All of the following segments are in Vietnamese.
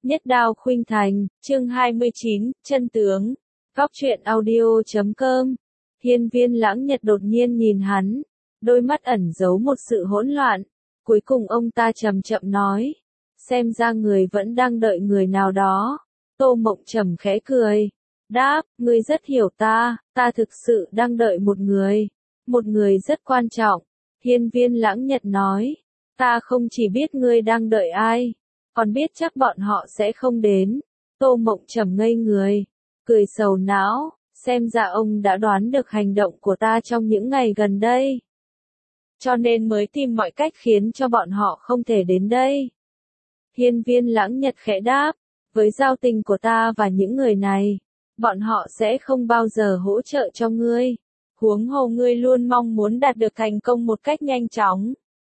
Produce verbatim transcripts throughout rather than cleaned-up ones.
Nhất Đao Khuynh Thành, chương hai mươi chín, chân tướng. Góc truyện audio chấm com. Hiên Viên Lãng Nhật đột nhiên nhìn hắn, đôi mắt ẩn giấu một sự hỗn loạn. Cuối cùng ông ta chậm chậm nói, xem ra người vẫn đang đợi người nào đó. Tô Mộng Trầm khẽ cười, đáp, ngươi rất hiểu ta, ta thực sự đang đợi một người, một người rất quan trọng. Hiên Viên Lãng Nhật nói, ta không chỉ biết ngươi đang đợi ai, còn biết chắc bọn họ sẽ không đến. Tô Mộng Trầm ngây người, cười sầu não, xem ra ông đã đoán được hành động của ta trong những ngày gần đây, cho nên mới tìm mọi cách khiến cho bọn họ không thể đến đây. Hiên Viên Lãng Nhật khẽ đáp, với giao tình của ta và những người này, bọn họ sẽ không bao giờ hỗ trợ cho ngươi. Huống hồ ngươi luôn mong muốn đạt được thành công một cách nhanh chóng.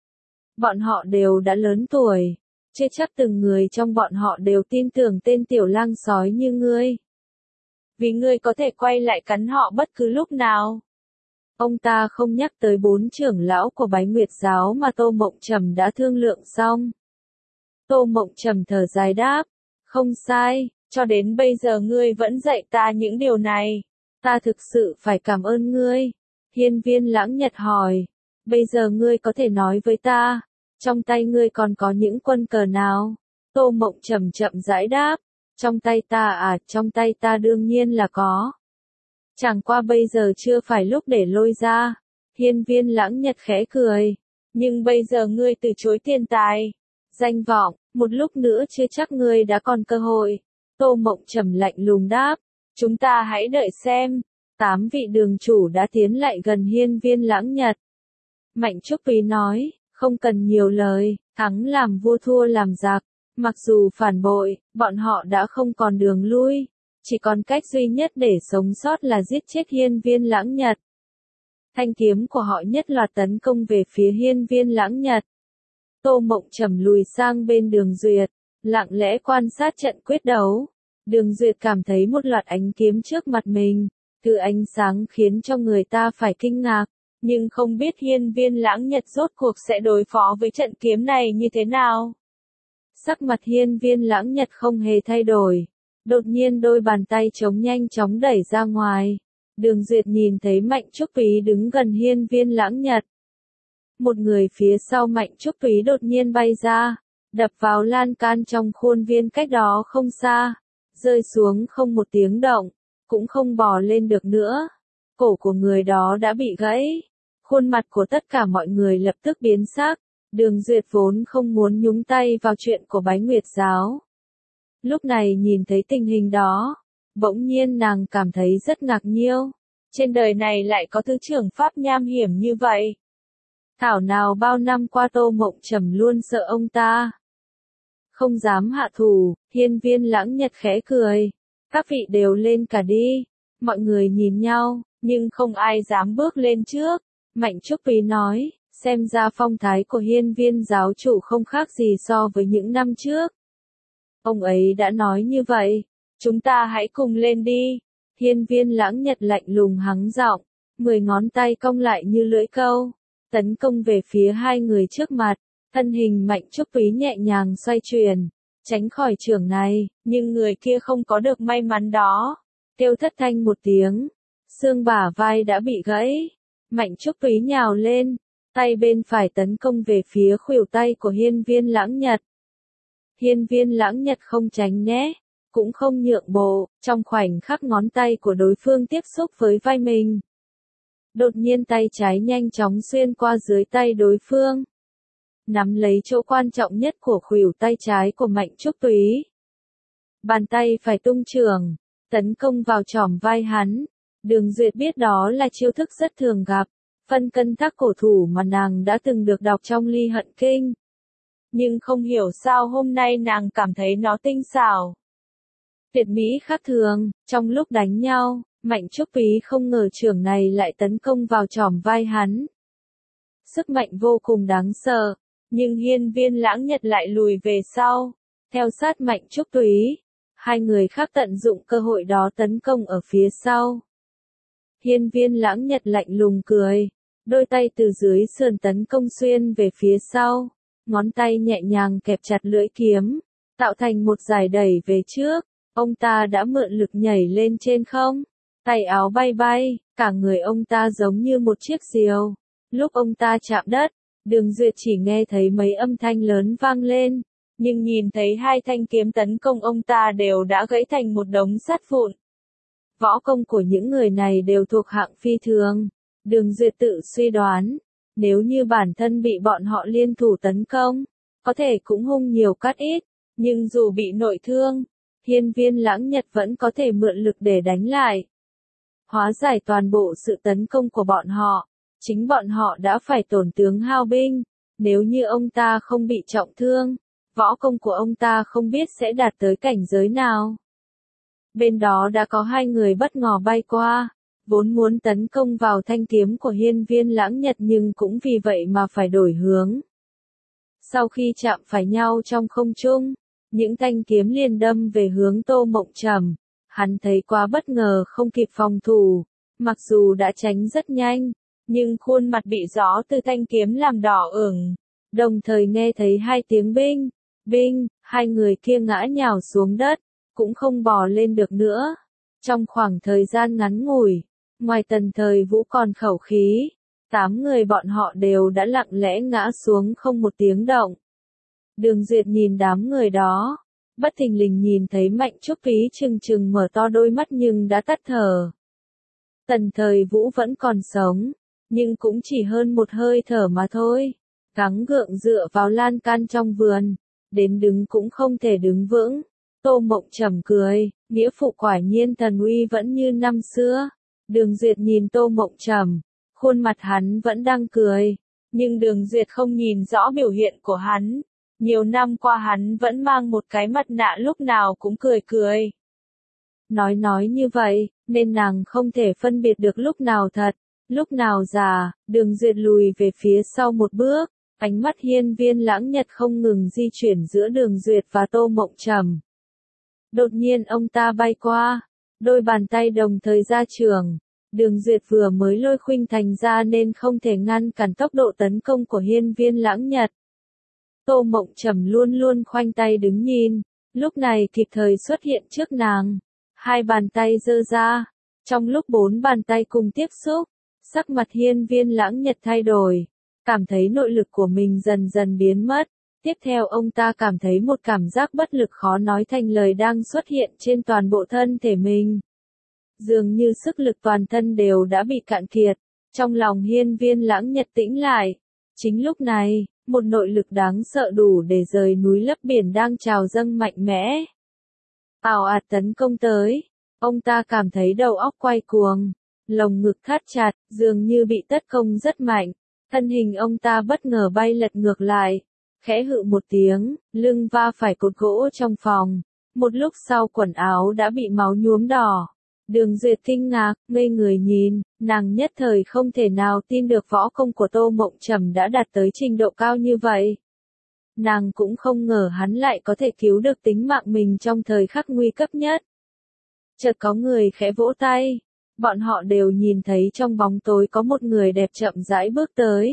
Bọn họ đều đã lớn tuổi, chưa chắc từng người trong bọn họ đều tin tưởng tên tiểu lang sói như ngươi. Vì ngươi có thể quay lại cắn họ bất cứ lúc nào. Ông ta không nhắc tới bốn trưởng lão của Bái Nguyệt giáo mà Tô Mộng Trầm đã thương lượng xong. Tô Mộng Trầm thở dài đáp, không sai, cho đến bây giờ ngươi vẫn dạy ta những điều này. Ta thực sự phải cảm ơn ngươi. Hiên Viên Lãng Nhật hỏi, bây giờ ngươi có thể nói với ta, trong tay ngươi còn có những quân cờ nào? Tô Mộng Trầm chậm rãi đáp, trong tay ta à, trong tay ta đương nhiên là có. Chẳng qua bây giờ chưa phải lúc để lôi ra. Hiên Viên Lãng Nhật khẽ cười, nhưng bây giờ ngươi từ chối tiền tài, danh vọng, một lúc nữa chưa chắc ngươi đã còn cơ hội. Tô Mộng Trầm lạnh lùng đáp, chúng ta hãy đợi xem. Tám vị đường chủ đã tiến lại gần Hiên Viên Lãng Nhật. Mạnh Trúc Ý nói, không cần nhiều lời, thắng làm vua thua làm giặc. Mặc dù phản bội, bọn họ đã không còn đường lui. Chỉ còn cách duy nhất để sống sót là giết chết Hiên Viên Lãng Nhật. Thanh kiếm của họ nhất loạt tấn công về phía Hiên Viên Lãng Nhật. Tô Mộng Trầm lùi sang bên Đường Duyệt, lặng lẽ quan sát trận quyết đấu. Đường Duyệt cảm thấy một loạt ánh kiếm trước mặt mình, thứ ánh sáng khiến cho người ta phải kinh ngạc, nhưng không biết Hiên Viên Lãng Nhật rốt cuộc sẽ đối phó với trận kiếm này như thế nào. Sắc mặt Hiên Viên Lãng Nhật không hề thay đổi, đột nhiên đôi bàn tay trống nhanh chóng đẩy ra ngoài. Đường Duyệt nhìn thấy Mạnh Trúc Ý đứng gần Hiên Viên Lãng Nhật. Một người phía sau Mạnh Trúc Ý đột nhiên bay ra, đập vào lan can trong khuôn viên cách đó không xa, rơi xuống không một tiếng động, cũng không bò lên được nữa. Cổ của người đó đã bị gãy. Khuôn mặt của tất cả mọi người lập tức biến sắc. Đường Duyệt vốn không muốn nhúng tay vào chuyện của Bái Nguyệt giáo. Lúc này nhìn thấy tình hình đó, bỗng nhiên nàng cảm thấy rất ngạc nhiêu. Trên đời này lại có thứ trưởng pháp nham hiểm như vậy. Thảo nào bao năm qua Tô Mộng Trầm luôn sợ ông ta, không dám hạ thủ. Hiên Viên Lãng Nhật khẽ cười, các vị đều lên cả đi. Mọi người nhìn nhau, nhưng không ai dám bước lên trước. Mạnh Trúc Ý nói, xem ra phong thái của Hiên Viên giáo chủ không khác gì so với những năm trước. Ông ấy đã nói như vậy, chúng ta hãy cùng lên đi. Hiên Viên Lãng Nhật lạnh lùng hắng giọng, mười ngón tay cong lại như lưỡi câu, tấn công về phía hai người trước mặt. Thân hình Mạnh Trúc Ý nhẹ nhàng xoay chuyển, tránh khỏi chưởng này, nhưng người kia không có được may mắn đó. Kêu thất thanh một tiếng, xương bả vai đã bị gãy. Mạnh Trúc Ý nhào lên, tay bên phải tấn công về phía khuỷu tay của Hiên Viên Lãng Nhật. Hiên Viên Lãng Nhật không tránh né, cũng không nhượng bộ, trong khoảnh khắc ngón tay của đối phương tiếp xúc với vai mình. Đột nhiên tay trái nhanh chóng xuyên qua dưới tay đối phương, nắm lấy chỗ quan trọng nhất của khuỷu tay trái của Mạnh Trúc Ý. Bàn tay phải tung chưởng, tấn công vào trỏm vai hắn. Đường Duyệt biết đó là chiêu thức rất thường gặp, phân cân thác cổ thủ mà nàng đã từng được đọc trong Ly Hận Kinh. Nhưng không hiểu sao hôm nay nàng cảm thấy nó tinh xảo, tuyệt mỹ khác thường. Trong lúc đánh nhau, Mạnh Trúc Ý không ngờ chưởng này lại tấn công vào trỏm vai hắn. Sức mạnh vô cùng đáng sợ, nhưng Hiên Viên Lãng Nhật lại lùi về sau, theo sát Mạnh Trúc Ý. Hai người khác tận dụng cơ hội đó tấn công ở phía sau. Hiên Viên Lãng Nhật lạnh lùng cười, đôi tay từ dưới sườn tấn công xuyên về phía sau, ngón tay nhẹ nhàng kẹp chặt lưỡi kiếm, tạo thành một giải đẩy về trước, ông ta đã mượn lực nhảy lên trên không, tay áo bay bay, cả người ông ta giống như một chiếc diều. Lúc ông ta chạm đất, Đường Duyệt chỉ nghe thấy mấy âm thanh lớn vang lên, nhưng nhìn thấy hai thanh kiếm tấn công ông ta đều đã gãy thành một đống sắt vụn. Võ công của những người này đều thuộc hạng phi thường. Đường Duyệt tự suy đoán, nếu như bản thân bị bọn họ liên thủ tấn công, có thể cũng hung nhiều cắt ít, nhưng dù bị nội thương, Hiên Viên Lãng Nhật vẫn có thể mượn lực để đánh lại. Hóa giải toàn bộ sự tấn công của bọn họ, chính bọn họ đã phải tổn tướng hao binh, nếu như ông ta không bị trọng thương, võ công của ông ta không biết sẽ đạt tới cảnh giới nào. Bên đó đã có hai người bất ngờ bay qua, vốn muốn tấn công vào thanh kiếm của Hiên Viên Lãng Nhật nhưng cũng vì vậy mà phải đổi hướng. Sau khi chạm phải nhau trong không trung, những thanh kiếm liền đâm về hướng Tô Mộng Trầm. Hắn thấy quá bất ngờ không kịp phòng thủ, mặc dù đã tránh rất nhanh, nhưng khuôn mặt bị gió từ thanh kiếm làm đỏ ửng. Đồng thời nghe thấy hai tiếng binh, binh, hai người kia ngã nhào xuống đất, cũng không bò lên được nữa. Trong khoảng thời gian ngắn ngủi, ngoài Tần Thời Vũ còn khẩu khí, tám người bọn họ đều đã lặng lẽ ngã xuống không một tiếng động. Đường Duyệt nhìn đám người đó, bất thình lình nhìn thấy Mạnh Trúc Pí trừng trừng mở to đôi mắt nhưng đã tắt thở. Tần Thời Vũ vẫn còn sống, nhưng cũng chỉ hơn một hơi thở mà thôi. Gắng gượng dựa vào lan can trong vườn, đến đứng cũng không thể đứng vững. Tô Mộng Trầm cười, nghĩa phụ quả nhiên thần uy vẫn như năm xưa. Đường Duyệt nhìn Tô Mộng Trầm, khuôn mặt hắn vẫn đang cười, nhưng Đường Duyệt không nhìn rõ biểu hiện của hắn. Nhiều năm qua hắn vẫn mang một cái mặt nạ lúc nào cũng cười cười. Nói nói như vậy, nên nàng không thể phân biệt được lúc nào thật, lúc nào giả. Đường Duyệt lùi về phía sau một bước, ánh mắt Hiên Viên Lãng Nhật không ngừng di chuyển giữa Đường Duyệt và Tô Mộng Trầm. Đột nhiên ông ta bay qua, đôi bàn tay đồng thời ra trường. Đường Duyệt vừa mới lôi khuynh thành ra nên không thể ngăn cản tốc độ tấn công của Hiên Viên Lãng Nhật. Tô Mộng Trầm luôn luôn khoanh tay đứng nhìn, lúc này kịp thời xuất hiện trước nàng. Hai bàn tay giơ ra, trong lúc bốn bàn tay cùng tiếp xúc, sắc mặt Hiên Viên Lãng Nhật thay đổi, cảm thấy nội lực của mình dần dần biến mất. Tiếp theo ông ta cảm thấy một cảm giác bất lực khó nói thành lời đang xuất hiện trên toàn bộ thân thể mình. Dường như sức lực toàn thân đều đã bị cạn kiệt, trong lòng Hiên Viên Lãng Nhật tĩnh lại. Chính lúc này, một nội lực đáng sợ đủ để rời núi lấp biển đang trào dâng mạnh mẽ. Ào ạt tấn công tới, ông ta cảm thấy đầu óc quay cuồng, lồng ngực thắt chặt, dường như bị tấn công rất mạnh. Thân hình ông ta bất ngờ bay lật ngược lại, khẽ hự một tiếng, lưng va phải cột gỗ trong phòng. Một lúc sau quần áo đã bị máu nhuốm đỏ. Đường Duyệt kinh ngạc, ngây người nhìn, nàng nhất thời không thể nào tin được võ công của Tô Mộng Trầm đã đạt tới trình độ cao như vậy. Nàng cũng không ngờ hắn lại có thể cứu được tính mạng mình trong thời khắc nguy cấp nhất. Chợt có người khẽ vỗ tay, bọn họ đều nhìn thấy trong bóng tối có một người đẹp chậm rãi bước tới.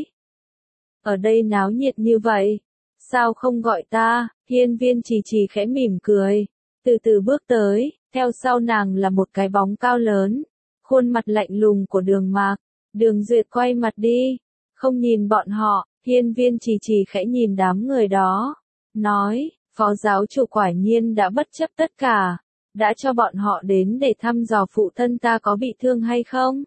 Ở đây náo nhiệt như vậy, sao không gọi ta? Hiên Viên Trì Trì khẽ mỉm cười, từ từ bước tới. Theo sau nàng là một cái bóng cao lớn, khuôn mặt lạnh lùng của Đường Mạc. Đường Duyệt quay mặt đi, không nhìn bọn họ. Hiên Viên Trì Trì khẽ nhìn đám người đó, nói, phó giáo chủ quả nhiên đã bất chấp tất cả, đã cho bọn họ đến để thăm dò phụ thân ta có bị thương hay không.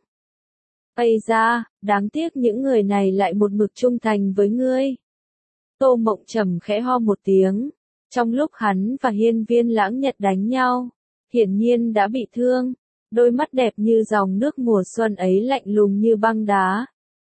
Ây da, đáng tiếc những người này lại một mực trung thành với ngươi. Tô Mộng Trầm khẽ ho một tiếng, trong lúc hắn và Hiên Viên Lãng Nhật đánh nhau, hiển nhiên đã bị thương, đôi mắt đẹp như dòng nước mùa xuân ấy lạnh lùng như băng đá.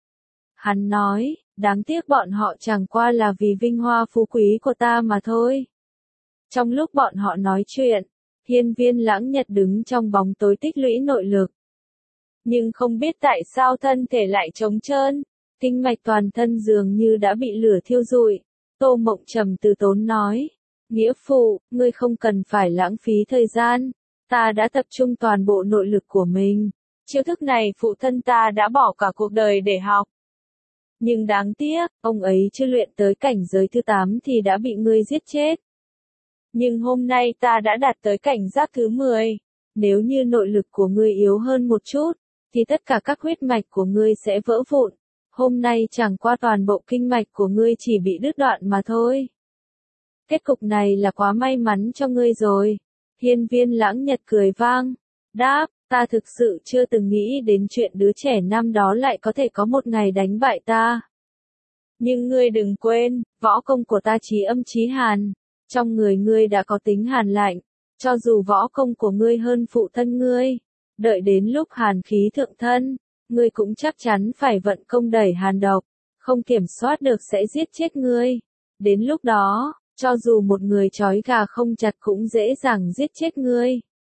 Hắn nói, đáng tiếc bọn họ chẳng qua là vì vinh hoa phú quý của ta mà thôi. Trong lúc bọn họ nói chuyện, Hiên Viên Lãng Nhật đứng trong bóng tối tích lũy nội lực. Nhưng không biết tại sao thân thể lại trống trơn, kinh mạch toàn thân dường như đã bị lửa thiêu rụi. Tô Mộng Trầm từ tốn nói, nghĩa phụ, ngươi không cần phải lãng phí thời gian, ta đã tập trung toàn bộ nội lực của mình. Chiêu thức này phụ thân ta đã bỏ cả cuộc đời để học. Nhưng đáng tiếc, ông ấy chưa luyện tới cảnh giới thứ tám thì đã bị ngươi giết chết. Nhưng hôm nay ta đã đạt tới cảnh giác thứ mười. Nếu như nội lực của ngươi yếu hơn một chút, thì tất cả các huyết mạch của ngươi sẽ vỡ vụn. Hôm nay chẳng qua toàn bộ kinh mạch của ngươi chỉ bị đứt đoạn mà thôi. Kết cục này là quá may mắn cho ngươi rồi. Hiên Viên Lãng Nhật cười vang. Đáp, ta thực sự chưa từng nghĩ đến chuyện đứa trẻ năm đó lại có thể có một ngày đánh bại ta. Nhưng ngươi đừng quên, võ công của ta chí âm chí hàn. Trong người ngươi đã có tính hàn lạnh. Cho dù võ công của ngươi hơn phụ thân ngươi, đợi đến lúc hàn khí thượng thân, ngươi cũng chắc chắn phải vận công đẩy hàn độc, không kiểm soát được sẽ giết chết ngươi. Đến lúc đó, cho dù một người trói gà không chặt cũng dễ dàng giết chết ngươi.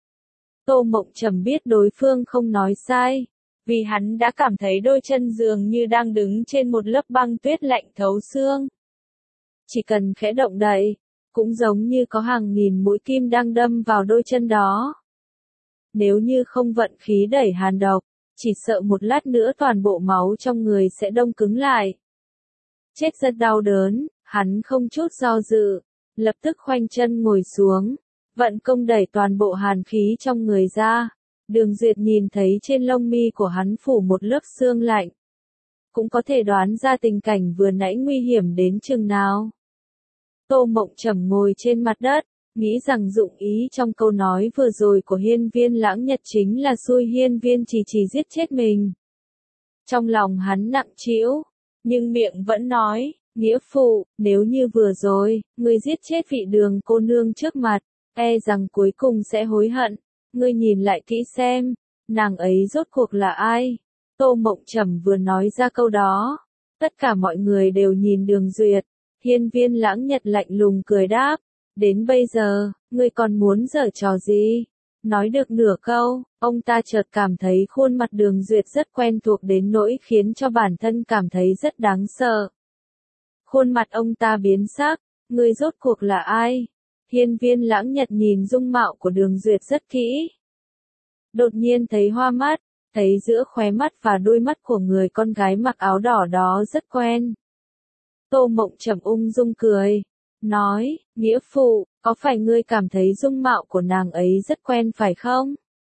Tô Mộng Trầm biết đối phương không nói sai, vì hắn đã cảm thấy đôi chân dường như đang đứng trên một lớp băng tuyết lạnh thấu xương. Chỉ cần khẽ động đậy, cũng giống như có hàng nghìn mũi kim đang đâm vào đôi chân đó. Nếu như không vận khí đẩy hàn độc, chỉ sợ một lát nữa toàn bộ máu trong người sẽ đông cứng lại. Chết rất đau đớn, hắn không chút do dự, lập tức khoanh chân ngồi xuống, vận công đẩy toàn bộ hàn khí trong người ra. Đường Duyệt nhìn thấy trên lông mi của hắn phủ một lớp sương lạnh, cũng có thể đoán ra tình cảnh vừa nãy nguy hiểm đến chừng nào. Tô Mộng Trầm ngồi trên mặt đất, nghĩ rằng dụng ý trong câu nói vừa rồi của Hiên Viên Lãng Nhật chính là xui Hiên Viên Trì Trì giết chết mình. Trong lòng hắn nặng trĩu, nhưng miệng vẫn nói, nghĩa phụ, nếu như vừa rồi, ngươi giết chết vị Đường cô nương trước mặt, e rằng cuối cùng sẽ hối hận. Ngươi nhìn lại kỹ xem, nàng ấy rốt cuộc là ai? Tô Mộng Trầm vừa nói ra câu đó, tất cả mọi người đều nhìn Đường Duyệt. Hiên Viên Lãng Nhật lạnh lùng cười đáp, đến bây giờ, ngươi còn muốn giở trò gì? Nói được nửa câu, ông ta chợt cảm thấy khuôn mặt Đường Duyệt rất quen thuộc đến nỗi khiến cho bản thân cảm thấy rất đáng sợ. Khuôn mặt ông ta biến sắc, ngươi rốt cuộc là ai? Hiên Viên Lãng Nhật nhìn dung mạo của Đường Duyệt rất kỹ. Đột nhiên thấy hoa mắt, thấy giữa khóe mắt và đôi mắt của người con gái mặc áo đỏ đó rất quen. Tô Mộng Trầm ung dung cười, nói, nghĩa phụ, có phải ngươi cảm thấy dung mạo của nàng ấy rất quen phải không?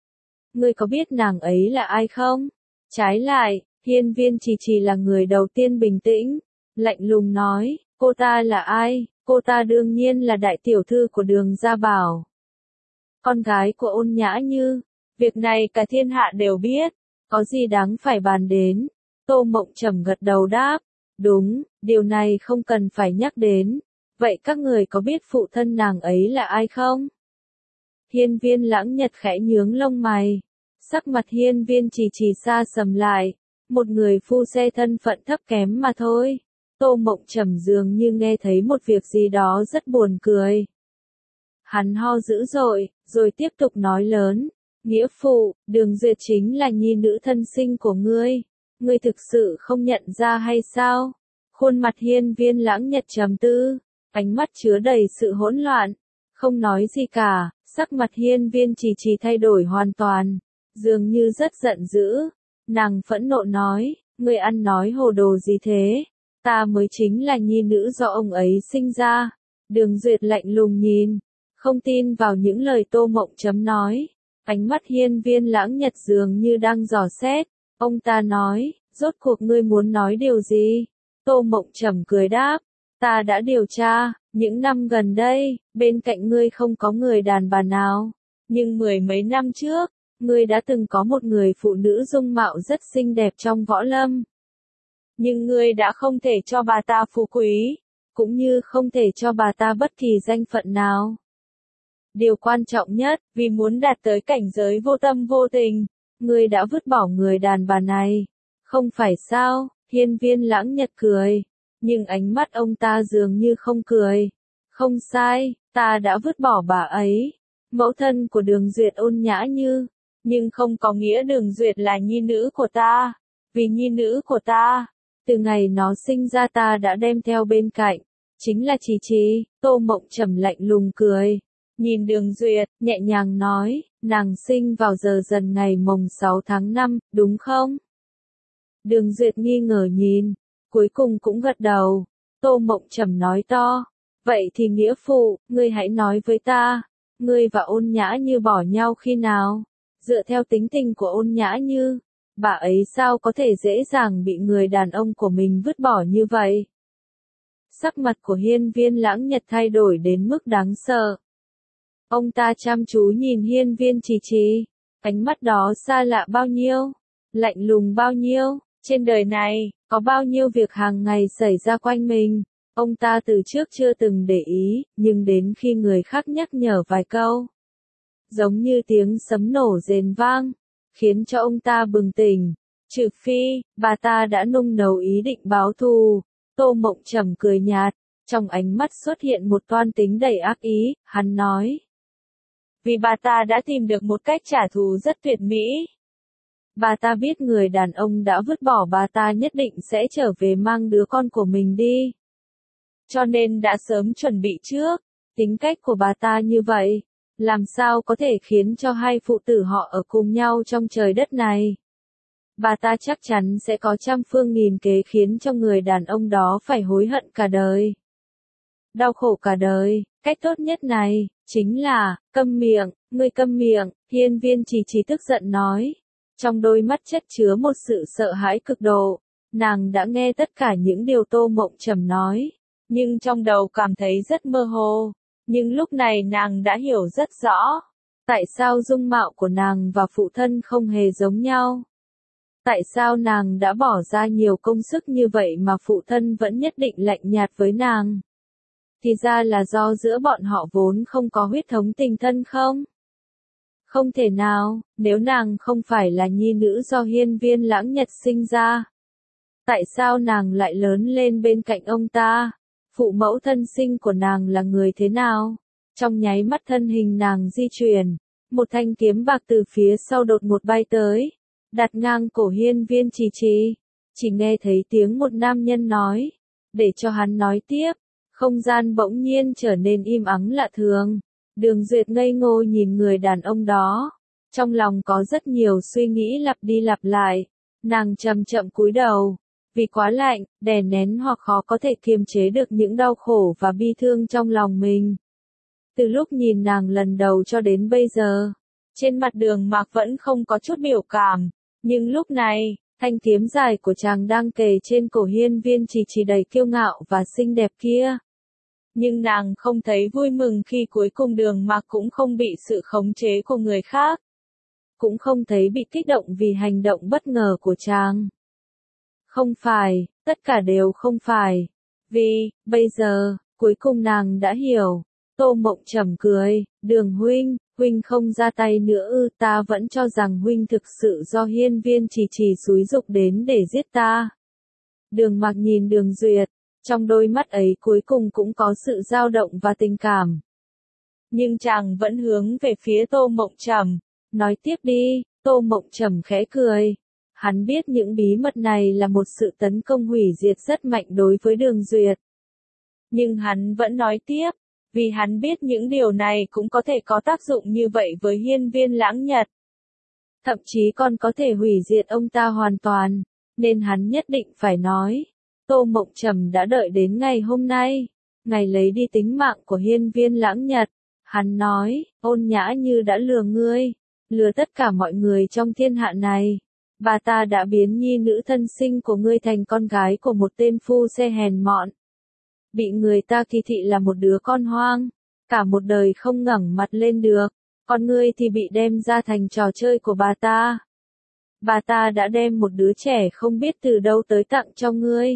Ngươi có biết nàng ấy là ai không? Trái lại, Hiên Viên Trì Trì là người đầu tiên bình tĩnh, lạnh lùng nói, cô ta là ai? Cô ta đương nhiên là đại tiểu thư của Đường Gia Bảo, con gái của Ôn Nhã Như. Việc này cả thiên hạ đều biết, có gì đáng phải bàn đến? Tô Mộng Trầm gật đầu đáp, đúng, điều này không cần phải nhắc đến. Vậy các người có biết phụ thân nàng ấy là ai không? Hiên Viên Lãng Nhật khẽ nhướng lông mày, sắc mặt Hiên Viên Trì Trì xa sầm lại, một người phu xe thân phận thấp kém mà thôi. Tô Mộng Trầm dường như nghe thấy một việc gì đó rất buồn cười. Hắn ho dữ dội, rồi tiếp tục nói lớn, nghĩa phụ, Đường Duyệt chính là nhi nữ thân sinh của ngươi. Ngươi thực sự không nhận ra hay sao? Khuôn mặt Hiên Viên Lãng Nhật trầm tư, ánh mắt chứa đầy sự hỗn loạn, không nói gì cả. Sắc mặt Hiên Viên Trì Trì thay đổi hoàn toàn, dường như rất giận dữ. Nàng phẫn nộ nói, ngươi ăn nói hồ đồ gì thế? Ta mới chính là nhi nữ do ông ấy sinh ra. Đường Duyệt lạnh lùng nhìn, không tin vào những lời Tô Mộng Chấm nói. Ánh mắt Hiên Viên Lãng Nhật dường như đang dò xét. Ông ta nói, rốt cuộc ngươi muốn nói điều gì? Tô Mộng Trầm cười đáp, ta đã điều tra, những năm gần đây, bên cạnh ngươi không có người đàn bà nào. Nhưng mười mấy năm trước, ngươi đã từng có một người phụ nữ dung mạo rất xinh đẹp trong võ lâm. Nhưng ngươi đã không thể cho bà ta phú quý, cũng như không thể cho bà ta bất kỳ danh phận nào. Điều quan trọng nhất, vì muốn đạt tới cảnh giới vô tâm vô tình, ngươi đã vứt bỏ người đàn bà này. Không phải sao? Hiên Viên Lãng Nhật cười, nhưng ánh mắt ông ta dường như không cười. Không sai, ta đã vứt bỏ bà ấy, mẫu thân của Đường Duyệt Ôn Nhã Như, nhưng không có nghĩa Đường Duyệt là nhi nữ của ta. Vì nhi nữ của ta, từ ngày nó sinh ra ta đã đem theo bên cạnh, chính là Trì Trì. Tô Mộng Trầm lạnh lùng cười, nhìn Đường Duyệt, nhẹ nhàng nói, nàng sinh vào giờ dần ngày mồng sáu tháng năm, đúng không? Đường Duyệt nghi ngờ nhìn, cuối cùng cũng gật đầu. Tô Mộng Trầm nói to, Vậy thì nghĩa phụ, ngươi hãy nói với ta, ngươi và Ôn Nhã Như bỏ nhau khi nào? Dựa theo tính tình của Ôn Nhã Như, bà ấy sao có thể dễ dàng bị người đàn ông của mình vứt bỏ như vậy? Sắc mặt của Hiên Viên Lãng Nhật thay đổi đến mức đáng sợ. Ông ta chăm chú nhìn Hiên Viên Trì Trì, ánh mắt đó xa lạ bao nhiêu, lạnh lùng bao nhiêu, trên đời này, có bao nhiêu việc hàng ngày xảy ra quanh mình, ông ta từ trước chưa từng để ý, nhưng đến khi người khác nhắc nhở vài câu, giống như tiếng sấm nổ rền vang, khiến cho ông ta bừng tỉnh, trừ phi, bà ta đã nung nấu ý định báo thù. Tô Mộng Trầm cười nhạt, trong ánh mắt xuất hiện một toan tính đầy ác ý, hắn nói. Vì bà ta đã tìm được một cách trả thù rất tuyệt mỹ. Bà ta biết người đàn ông đã vứt bỏ bà ta nhất định sẽ trở về mang đứa con của mình đi. Cho nên đã sớm chuẩn bị trước, tính cách của bà ta như vậy, làm sao có thể khiến cho hai phụ tử họ ở cùng nhau trong trời đất này. Bà ta chắc chắn sẽ có trăm phương nghìn kế khiến cho người đàn ông đó phải hối hận cả đời. Đau khổ cả đời, cách tốt nhất này, chính là, câm miệng, ngươi câm miệng, Hiên Viên Trì Trì tức giận nói. Trong đôi mắt chất chứa một sự sợ hãi cực độ, nàng đã nghe tất cả những điều Tô Mộng Trầm nói, nhưng trong đầu cảm thấy rất mơ hồ, nhưng lúc này nàng đã hiểu rất rõ, tại sao dung mạo của nàng và phụ thân không hề giống nhau. Tại sao nàng đã bỏ ra nhiều công sức như vậy mà phụ thân vẫn nhất định lạnh nhạt với nàng? Thì ra là do giữa bọn họ vốn không có huyết thống tình thân không? Không thể nào, nếu nàng không phải là nhi nữ do Hiên Viên Lãng Nhật sinh ra. Tại sao nàng lại lớn lên bên cạnh ông ta? Phụ mẫu thân sinh của nàng là người thế nào? Trong nháy mắt thân hình nàng di chuyển, một thanh kiếm bạc từ phía sau đột ngột bay tới, đặt ngang cổ Hiên Viên Trì Trì. Chỉ nghe thấy tiếng một nam nhân nói, để cho hắn nói tiếp, không gian bỗng nhiên trở nên im ắng lạ thường. Đường Duyệt ngây ngô nhìn người đàn ông đó, trong lòng có rất nhiều suy nghĩ lặp đi lặp lại, nàng chậm chậm cúi đầu, vì quá lạnh, đè nén hoặc khó có thể kiềm chế được những đau khổ và bi thương trong lòng mình. Từ lúc nhìn nàng lần đầu cho đến bây giờ, trên mặt Đường Mạc vẫn không có chút biểu cảm, nhưng lúc này, thanh kiếm dài của chàng đang kề trên cổ Hiên Viên Trì Trì đầy kiêu ngạo và xinh đẹp kia. Nhưng nàng không thấy vui mừng khi cuối cùng Đường Mạc cũng không bị sự khống chế của người khác. Cũng không thấy bị kích động vì hành động bất ngờ của chàng. Không phải, tất cả đều không phải. Vì, bây giờ, cuối cùng nàng đã hiểu. Tô Mộng Trầm cười, Đường huynh, huynh không ra tay nữa ư, ta vẫn cho rằng huynh thực sự do Hiên Viên Trì Trì xúi giục đến để giết ta. Đường Mạc nhìn Đường Duyệt, trong đôi mắt ấy cuối cùng cũng có sự dao động và tình cảm. Nhưng chàng vẫn hướng về phía Tô Mộng Trầm, nói tiếp đi. Tô Mộng Trầm khẽ cười. Hắn biết những bí mật này là một sự tấn công hủy diệt rất mạnh đối với Đường Duyệt. Nhưng hắn vẫn nói tiếp, vì hắn biết những điều này cũng có thể có tác dụng như vậy với Hiên Viên Lãng Nhật. Thậm chí còn có thể hủy diệt ông ta hoàn toàn, nên hắn nhất định phải nói. Tô Mộng Trầm đã đợi đến ngày hôm nay, ngày lấy đi tính mạng của Hiên Viên Lãng Nhật. Hắn nói, Ôn Nhã Như đã lừa ngươi, lừa tất cả mọi người trong thiên hạ này. Bà ta đã biến nhi nữ thân sinh của ngươi thành con gái của một tên phu xe hèn mọn. Bị người ta kỳ thị là một đứa con hoang, cả một đời không ngẩng mặt lên được, còn ngươi thì bị đem ra thành trò chơi của bà ta. Bà ta đã đem một đứa trẻ không biết từ đâu tới tặng cho ngươi.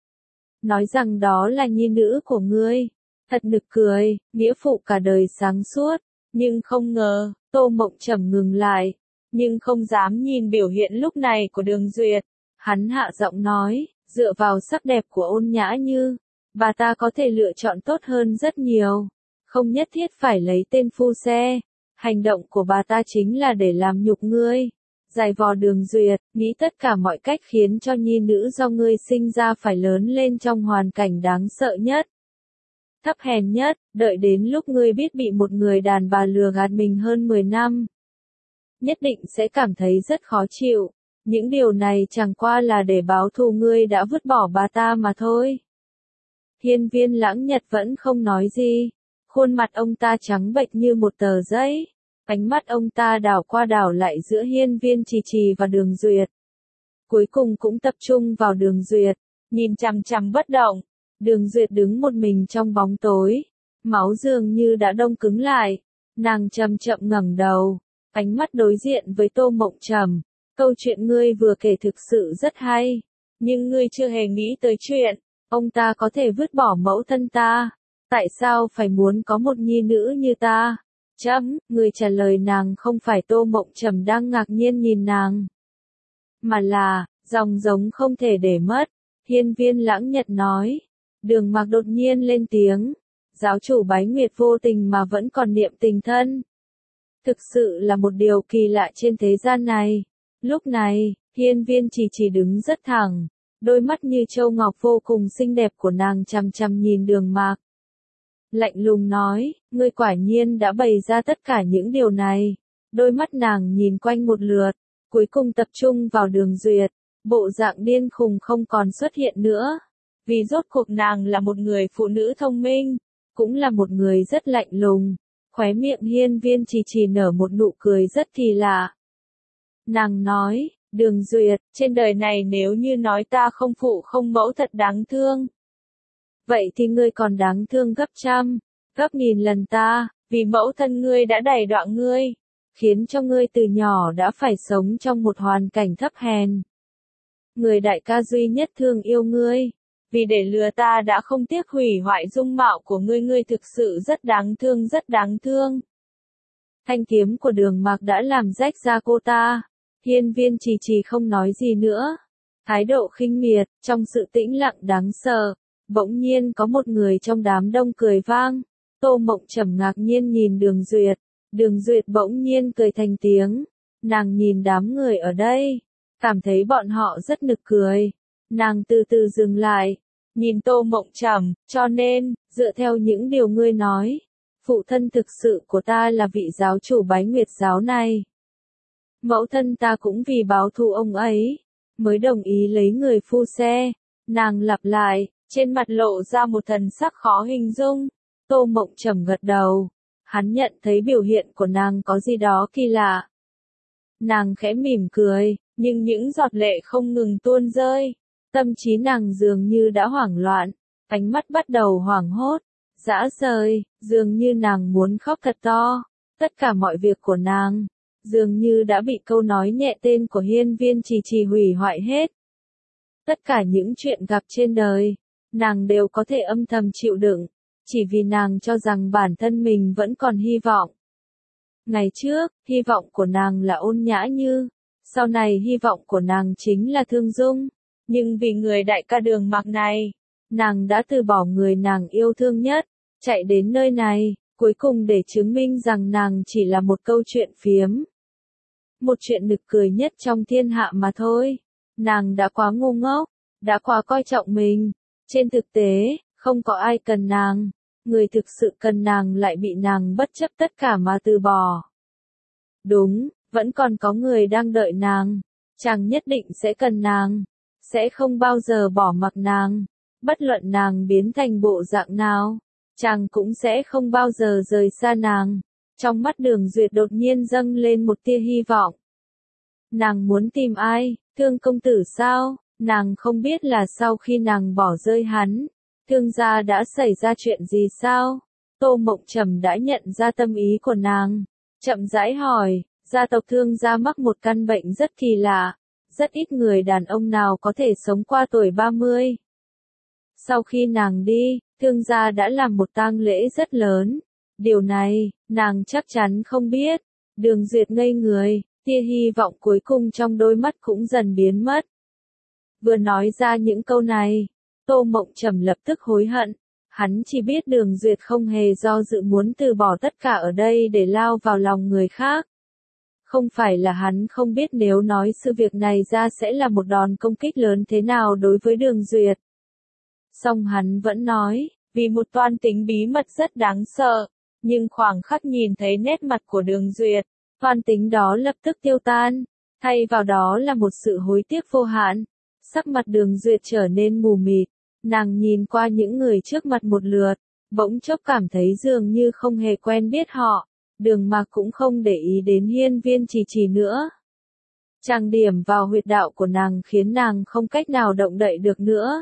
Nói rằng đó là nhi nữ của ngươi. Thật nực cười, nghĩa phụ cả đời sáng suốt, nhưng không ngờ, Tô Mộng Trầm ngừng lại, nhưng không dám nhìn biểu hiện lúc này của Đường Duyệt. Hắn hạ giọng nói, dựa vào sắc đẹp của Ôn Nhã Như, bà ta có thể lựa chọn tốt hơn rất nhiều, không nhất thiết phải lấy tên phu xe. Hành động của bà ta chính là để làm nhục ngươi. Giày vò Đường Duyệt, nghĩ tất cả mọi cách khiến cho nhi nữ do ngươi sinh ra phải lớn lên trong hoàn cảnh đáng sợ nhất, thấp hèn nhất, đợi đến lúc ngươi biết bị một người đàn bà lừa gạt mình hơn mười năm. Nhất định sẽ cảm thấy rất khó chịu. Những điều này chẳng qua là để báo thù ngươi đã vứt bỏ bà ta mà thôi. Hiên Viên Lãng Nhật vẫn không nói gì. Khuôn mặt ông ta trắng bệch như một tờ giấy. Ánh mắt ông ta đảo qua đảo lại giữa Hiên Viên Trì Trì và Đường Duyệt. Cuối cùng cũng tập trung vào Đường Duyệt, nhìn chằm chằm bất động. Đường Duyệt đứng một mình trong bóng tối. Máu dường như đã đông cứng lại. Nàng chậm chậm ngẩng đầu. Ánh mắt đối diện với Tô Mộng Trầm. Câu chuyện ngươi vừa kể thực sự rất hay. Nhưng ngươi chưa hề nghĩ tới chuyện. Ông ta có thể vứt bỏ mẫu thân ta. Tại sao phải muốn có một nhi nữ như ta? Chấm, người trả lời nàng không phải Tô Mộng Trầm đang ngạc nhiên nhìn nàng. Mà là, dòng giống không thể để mất. Hiên Viên Lãng Nhật nói. Đường Mạc đột nhiên lên tiếng. Giáo chủ Bái Nguyệt vô tình mà vẫn còn niệm tình thân. Thực sự là một điều kỳ lạ trên thế gian này. Lúc này, Hiên Viên Trì Trì đứng rất thẳng. Đôi mắt như châu ngọc vô cùng xinh đẹp của nàng chằm chằm nhìn Đường Mạc. Lạnh lùng nói, ngươi quả nhiên đã bày ra tất cả những điều này. Đôi mắt nàng nhìn quanh một lượt, cuối cùng tập trung vào Đường Duyệt. Bộ dạng điên khùng không còn xuất hiện nữa. Vì rốt cuộc nàng là một người phụ nữ thông minh, cũng là một người rất lạnh lùng. Khóe miệng Hiên Viên Trì Trì nở một nụ cười rất kỳ lạ. Nàng nói, Đường Duyệt, trên đời này nếu như nói ta không phụ không mẫu thật đáng thương. Vậy thì ngươi còn đáng thương gấp trăm, gấp nghìn lần ta, vì mẫu thân ngươi đã đày đọa ngươi, khiến cho ngươi từ nhỏ đã phải sống trong một hoàn cảnh thấp hèn. Người đại ca duy nhất thương yêu ngươi, vì để lừa ta đã không tiếc hủy hoại dung mạo của ngươi, ngươi thực sự rất đáng thương rất đáng thương. Thanh kiếm của Đường Mạc đã làm rách da cô ta. Hiên Viên Trì Trì không nói gì nữa. Thái độ khinh miệt, trong sự tĩnh lặng đáng sợ. Bỗng nhiên có một người trong đám đông cười vang. Tô Mộng Trầm ngạc nhiên nhìn Đường Duyệt. Đường Duyệt bỗng nhiên cười thành tiếng. Nàng nhìn đám người ở đây, cảm thấy bọn họ rất nực cười. Nàng từ từ dừng lại, nhìn Tô Mộng Trầm, cho nên, dựa theo những điều ngươi nói, phụ thân thực sự của ta là vị giáo chủ Bái Nguyệt giáo này. Mẫu thân ta cũng vì báo thù ông ấy, mới đồng ý lấy người phu xe. Nàng lặp lại, trên mặt lộ ra một thần sắc khó hình dung. Tô Mộng Trầm gật đầu. Hắn nhận thấy biểu hiện của nàng có gì đó kỳ lạ. Nàng khẽ mỉm cười, nhưng những giọt lệ không ngừng tuôn rơi. Tâm trí nàng dường như đã hoảng loạn, ánh mắt bắt đầu hoảng hốt, dã rời, dường như nàng muốn khóc thật to. Tất cả mọi việc của nàng, dường như đã bị câu nói nhẹ tên của Hiên Viên Trì Trì hủy hoại hết. Tất cả những chuyện gặp trên đời, nàng đều có thể âm thầm chịu đựng, chỉ vì nàng cho rằng bản thân mình vẫn còn hy vọng. Ngày trước, hy vọng của nàng là Ôn Nhã Như, sau này hy vọng của nàng chính là Thương Dung, nhưng vì người đại ca Đường Mạc này, nàng đã từ bỏ người nàng yêu thương nhất, chạy đến nơi này, cuối cùng để chứng minh rằng nàng chỉ là một câu chuyện phiếm. Một chuyện nực cười nhất trong thiên hạ mà thôi. Nàng đã quá ngu ngốc, đã quá coi trọng mình. Trên thực tế, không có ai cần nàng. Người thực sự cần nàng lại bị nàng bất chấp tất cả mà từ bỏ. Đúng, vẫn còn có người đang đợi nàng. Chàng nhất định sẽ cần nàng, sẽ không bao giờ bỏ mặc nàng. Bất luận nàng biến thành bộ dạng nào, chàng cũng sẽ không bao giờ rời xa nàng. Trong mắt Đường Duyệt đột nhiên dâng lên một tia hy vọng. Nàng muốn tìm ai? Thương công tử sao? Nàng không biết là sau khi nàng bỏ rơi hắn, Thương gia đã xảy ra chuyện gì sao? Tô Mộng Trầm đã nhận ra tâm ý của nàng, chậm rãi hỏi, gia tộc Thương gia mắc một căn bệnh rất kỳ lạ, rất ít người đàn ông nào có thể sống qua tuổi ba mươi. Sau khi nàng đi, Thương gia đã làm một tang lễ rất lớn. Điều này, nàng chắc chắn không biết. Đường Duyệt ngây người, tia hy vọng cuối cùng trong đôi mắt cũng dần biến mất. Vừa nói ra những câu này, Tô Mộng Trầm lập tức hối hận. Hắn chỉ biết Đường Duyệt không hề do dự muốn từ bỏ tất cả ở đây để lao vào lòng người khác. Không phải là hắn không biết nếu nói sự việc này ra sẽ là một đòn công kích lớn thế nào đối với Đường Duyệt. Song hắn vẫn nói, vì một toan tính bí mật rất đáng sợ, nhưng khoảng khắc nhìn thấy nét mặt của Đường Duyệt, toan tính đó lập tức tiêu tan, thay vào đó là một sự hối tiếc vô hạn. Sắc mặt Đường Duyệt trở nên mù mịt, Nàng nhìn qua những người trước mặt một lượt, bỗng chốc cảm thấy dường như không hề quen biết họ. Đường Mạc cũng không để ý đến hiên viên trì trì nữa. Trang điểm vào huyệt đạo của nàng khiến nàng không cách nào động đậy được nữa.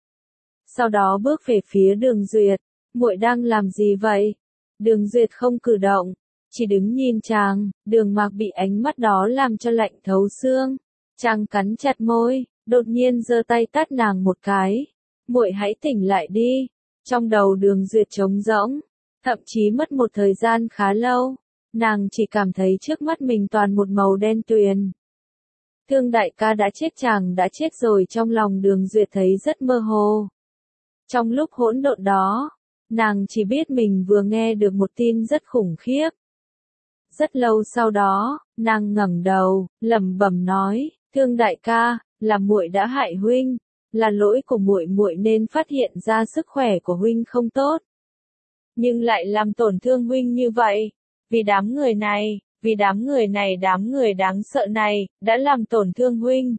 Sau đó bước về phía Đường Duyệt, muội đang làm gì vậy? Đường Duyệt không cử động, chỉ đứng nhìn chàng. Đường Mạc bị ánh mắt đó làm cho lạnh thấu xương. Chàng cắn chặt môi, đột nhiên giơ tay tát nàng một cái. Muội hãy tỉnh lại đi. Trong đầu Đường Duyệt trống rỗng, thậm chí mất một thời gian khá lâu, nàng chỉ cảm thấy trước mắt mình toàn một màu đen tuyền. Thương đại ca đã chết, chàng đã chết rồi, trong lòng Đường Duyệt thấy rất mơ hồ. Trong lúc hỗn độn đó, nàng chỉ biết mình vừa nghe được một tin rất khủng khiếp. Rất lâu sau đó, nàng ngẩng đầu, lẩm bẩm nói, Thương đại ca, là muội đã hại huynh, là lỗi của muội, muội nên phát hiện ra sức khỏe của huynh không tốt, nhưng lại làm tổn thương huynh như vậy. Vì đám người này, vì đám người này, đám người đáng sợ này, đã làm tổn thương huynh.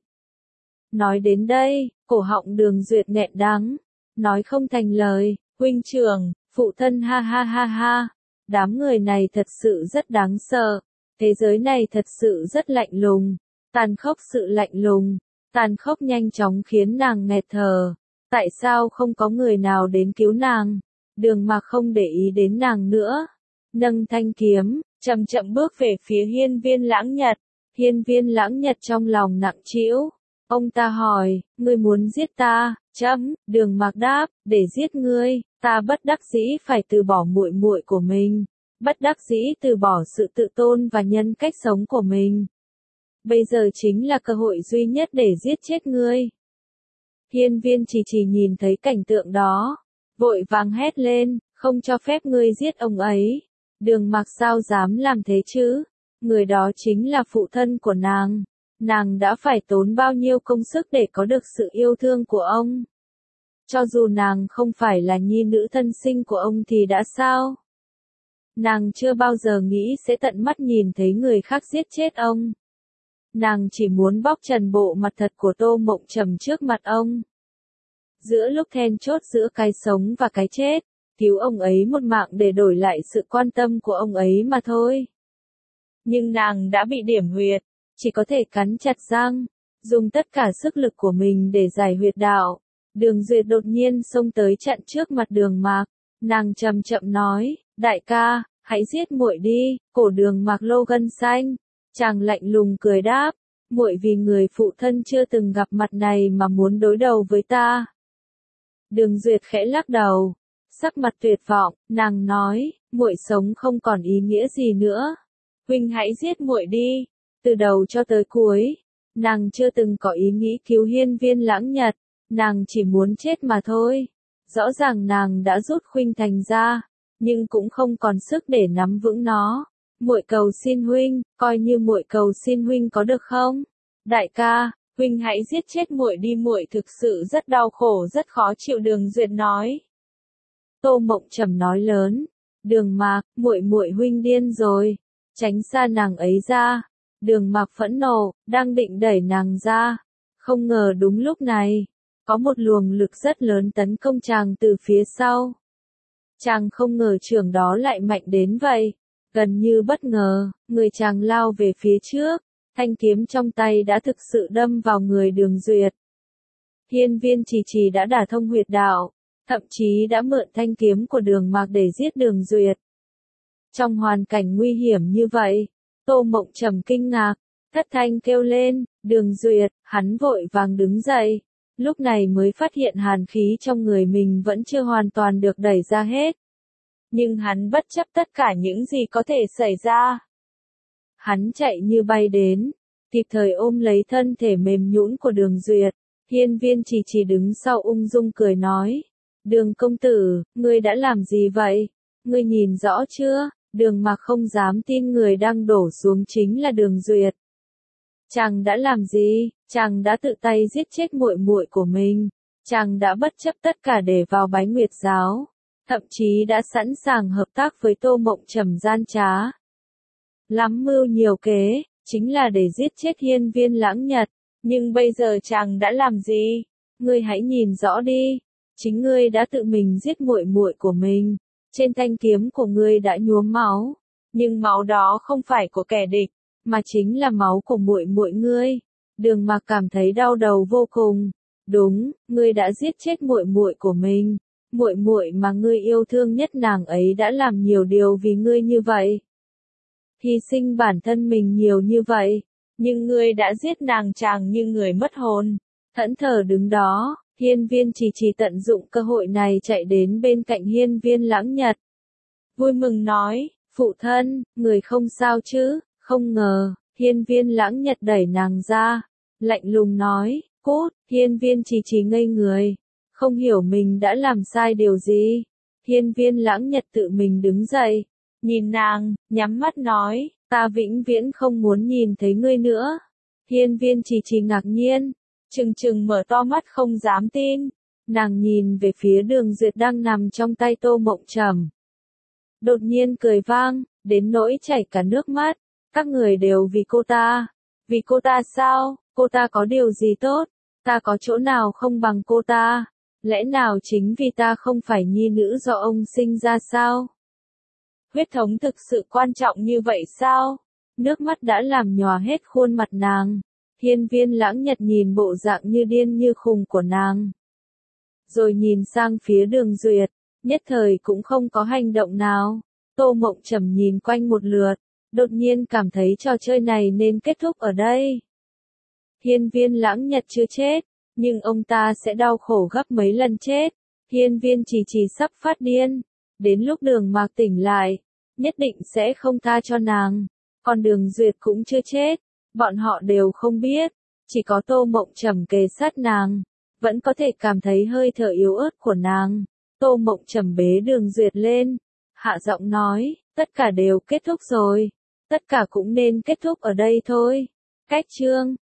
Nói đến đây, cổ họng Đường Duyệt nghẹn đắng, nói không thành lời. Huynh trưởng, phụ thân, ha ha ha ha. Đám người này thật sự rất đáng sợ. Thế giới này thật sự rất lạnh lùng. Tàn khốc, sự lạnh lùng, tàn khốc nhanh chóng khiến nàng nghẹt thở. Tại sao không có người nào đến cứu nàng? Đường Mạc không để ý đến nàng nữa. Nâng thanh kiếm, chậm chậm bước về phía hiên viên lãng nhật. Hiên viên lãng nhật trong lòng nặng trĩu. Ông ta hỏi, ngươi muốn giết ta? Chấm, Đường Mạc đáp, để giết ngươi, ta bất đắc dĩ phải từ bỏ muội muội của mình. Bất đắc dĩ từ bỏ sự tự tôn và nhân cách sống của mình. Bây giờ chính là cơ hội duy nhất để giết chết ngươi. Hiên viên Trì Trì nhìn thấy cảnh tượng đó, vội vàng hét lên, không cho phép ngươi giết ông ấy. Đường Mạc sao dám làm thế chứ? Người đó chính là phụ thân của nàng. Nàng đã phải tốn bao nhiêu công sức để có được sự yêu thương của ông. Cho dù nàng không phải là nhi nữ thân sinh của ông thì đã sao? Nàng chưa bao giờ nghĩ sẽ tận mắt nhìn thấy người khác giết chết ông. Nàng chỉ muốn bóc trần bộ mặt thật của Tô Mộng Trầm trước mặt ông. Giữa lúc then chốt giữa cái sống và cái chết, cứu ông ấy một mạng để đổi lại sự quan tâm của ông ấy mà thôi. Nhưng nàng đã bị điểm huyệt, chỉ có thể cắn chặt răng, dùng tất cả sức lực của mình để giải huyệt đạo. Đường Duyệt đột nhiên xông tới chặn trước mặt Đường Mạc, nàng chậm chậm nói, đại ca, hãy giết muội đi. Cổ Đường Mạc lô gân xanh, chàng lạnh lùng cười đáp, muội vì người phụ thân chưa từng gặp mặt này mà muốn đối đầu với ta. Đường Duyệt khẽ lắc đầu, sắc mặt tuyệt vọng, nàng nói, muội sống không còn ý nghĩa gì nữa. Huynh hãy giết muội đi. Từ đầu cho tới cuối, nàng chưa từng có ý nghĩ cứu hiên viên lãng nhật, nàng chỉ muốn chết mà thôi. Rõ ràng nàng đã rút khuynh thành ra, nhưng cũng không còn sức để nắm vững nó. Muội cầu xin huynh, coi như muội cầu xin huynh có được không? Đại ca, huynh hãy giết chết muội đi, muội thực sự rất đau khổ, rất khó chịu. Đường Duyệt nói. Tô Mộng Trầm nói lớn, Đường Mạc, muội muội huynh điên rồi, tránh xa nàng ấy ra. Đường Mạc phẫn nộ, đang định đẩy nàng ra, không ngờ đúng lúc này, có một luồng lực rất lớn tấn công chàng từ phía sau. Chàng không ngờ trường đó lại mạnh đến vậy, gần như bất ngờ, người chàng lao về phía trước, thanh kiếm trong tay đã thực sự đâm vào người Đường Duyệt. Hiên viên Trì Trì đã đả thông huyệt đạo, thậm chí đã mượn thanh kiếm của Đường Mạc để giết Đường Duyệt. Trong hoàn cảnh nguy hiểm như vậy, Tô Mộng Trầm kinh ngạc, thất thanh kêu lên, Đường Duyệt. Hắn vội vàng đứng dậy, lúc này mới phát hiện hàn khí trong người mình vẫn chưa hoàn toàn được đẩy ra hết. Nhưng hắn bất chấp tất cả những gì có thể xảy ra. Hắn chạy như bay đến, kịp thời ôm lấy thân thể mềm nhũn của Đường Duyệt. Hiên viên Trì Trì đứng sau ung dung cười nói, Đường công tử, ngươi đã làm gì vậy? Ngươi nhìn rõ chưa? Đường Mạc không dám tin người đang đổ xuống chính là Đường Duyệt. Chàng đã làm gì? Chàng đã tự tay giết chết muội muội của mình. Chàng đã bất chấp tất cả để vào Bái Nguyệt giáo, thậm chí đã sẵn sàng hợp tác với Tô Mộng Trầm gian trá. Lắm mưu nhiều kế, chính là để giết chết hiên viên lãng nhật. Nhưng bây giờ chàng đã làm gì? Ngươi hãy nhìn rõ đi. chính ngươi đã tự mình giết muội muội của mình, trên thanh kiếm của ngươi đã nhuốm máu, nhưng máu đó không phải của kẻ địch, mà chính là máu của muội muội ngươi. Đường Mạc cảm thấy đau đầu vô cùng. Đúng, ngươi đã giết chết muội muội của mình, muội muội mà ngươi yêu thương nhất, nàng ấy đã làm nhiều điều vì ngươi như vậy, hy sinh bản thân mình nhiều như vậy, nhưng ngươi đã giết nàng chàng như người mất hồn. Thẫn thờ đứng đó, Hiên Viên Chỉ Chỉ tận dụng cơ hội này chạy đến bên cạnh Hiên Viên Lãng Nhật. Vui mừng nói, phụ thân, người không sao chứ? Không ngờ, Hiên Viên Lãng Nhật đẩy nàng ra, lạnh lùng nói, cút. Hiên Viên Chỉ Chỉ ngây người, không hiểu mình đã làm sai điều gì. Hiên Viên Lãng Nhật tự mình đứng dậy, nhìn nàng, nhắm mắt nói, ta vĩnh viễn không muốn nhìn thấy ngươi nữa. Hiên Viên Chỉ Chỉ ngạc nhiên, trừng trừng mở to mắt không dám tin. Nàng nhìn về phía Đường Duyệt đang nằm trong tay Tô Mộng Trầm. Đột nhiên cười vang, đến nỗi chảy cả nước mắt. Các người đều vì cô ta. Vì cô ta sao? Cô ta có điều gì tốt? Ta có chỗ nào không bằng cô ta? Lẽ nào chính vì ta không phải nhi nữ do ông sinh ra sao? Huyết thống thực sự quan trọng như vậy sao? Nước mắt đã làm nhòa hết khuôn mặt nàng. Hiên Viên Lãng Nhật nhìn bộ dạng như điên như khùng của nàng, rồi nhìn sang phía Đường Duyệt, nhất thời cũng không có hành động nào. Tô Mộng Trầm nhìn quanh một lượt, đột nhiên cảm thấy trò chơi này nên kết thúc ở đây. Hiên Viên Lãng Nhật chưa chết, nhưng ông ta sẽ đau khổ gấp mấy lần chết. Hiên Viên Chỉ Chỉ sắp phát điên, đến lúc Đường Mạc tỉnh lại, nhất định sẽ không tha cho nàng. Còn Đường Duyệt cũng chưa chết, bọn họ đều không biết, chỉ có Tô Mộng Trầm kề sát nàng, vẫn có thể cảm thấy hơi thở yếu ớt của nàng. Tô Mộng Trầm bế Đường Duyệt lên, hạ giọng nói, tất cả đều kết thúc rồi, tất cả cũng nên kết thúc ở đây thôi. Cách chương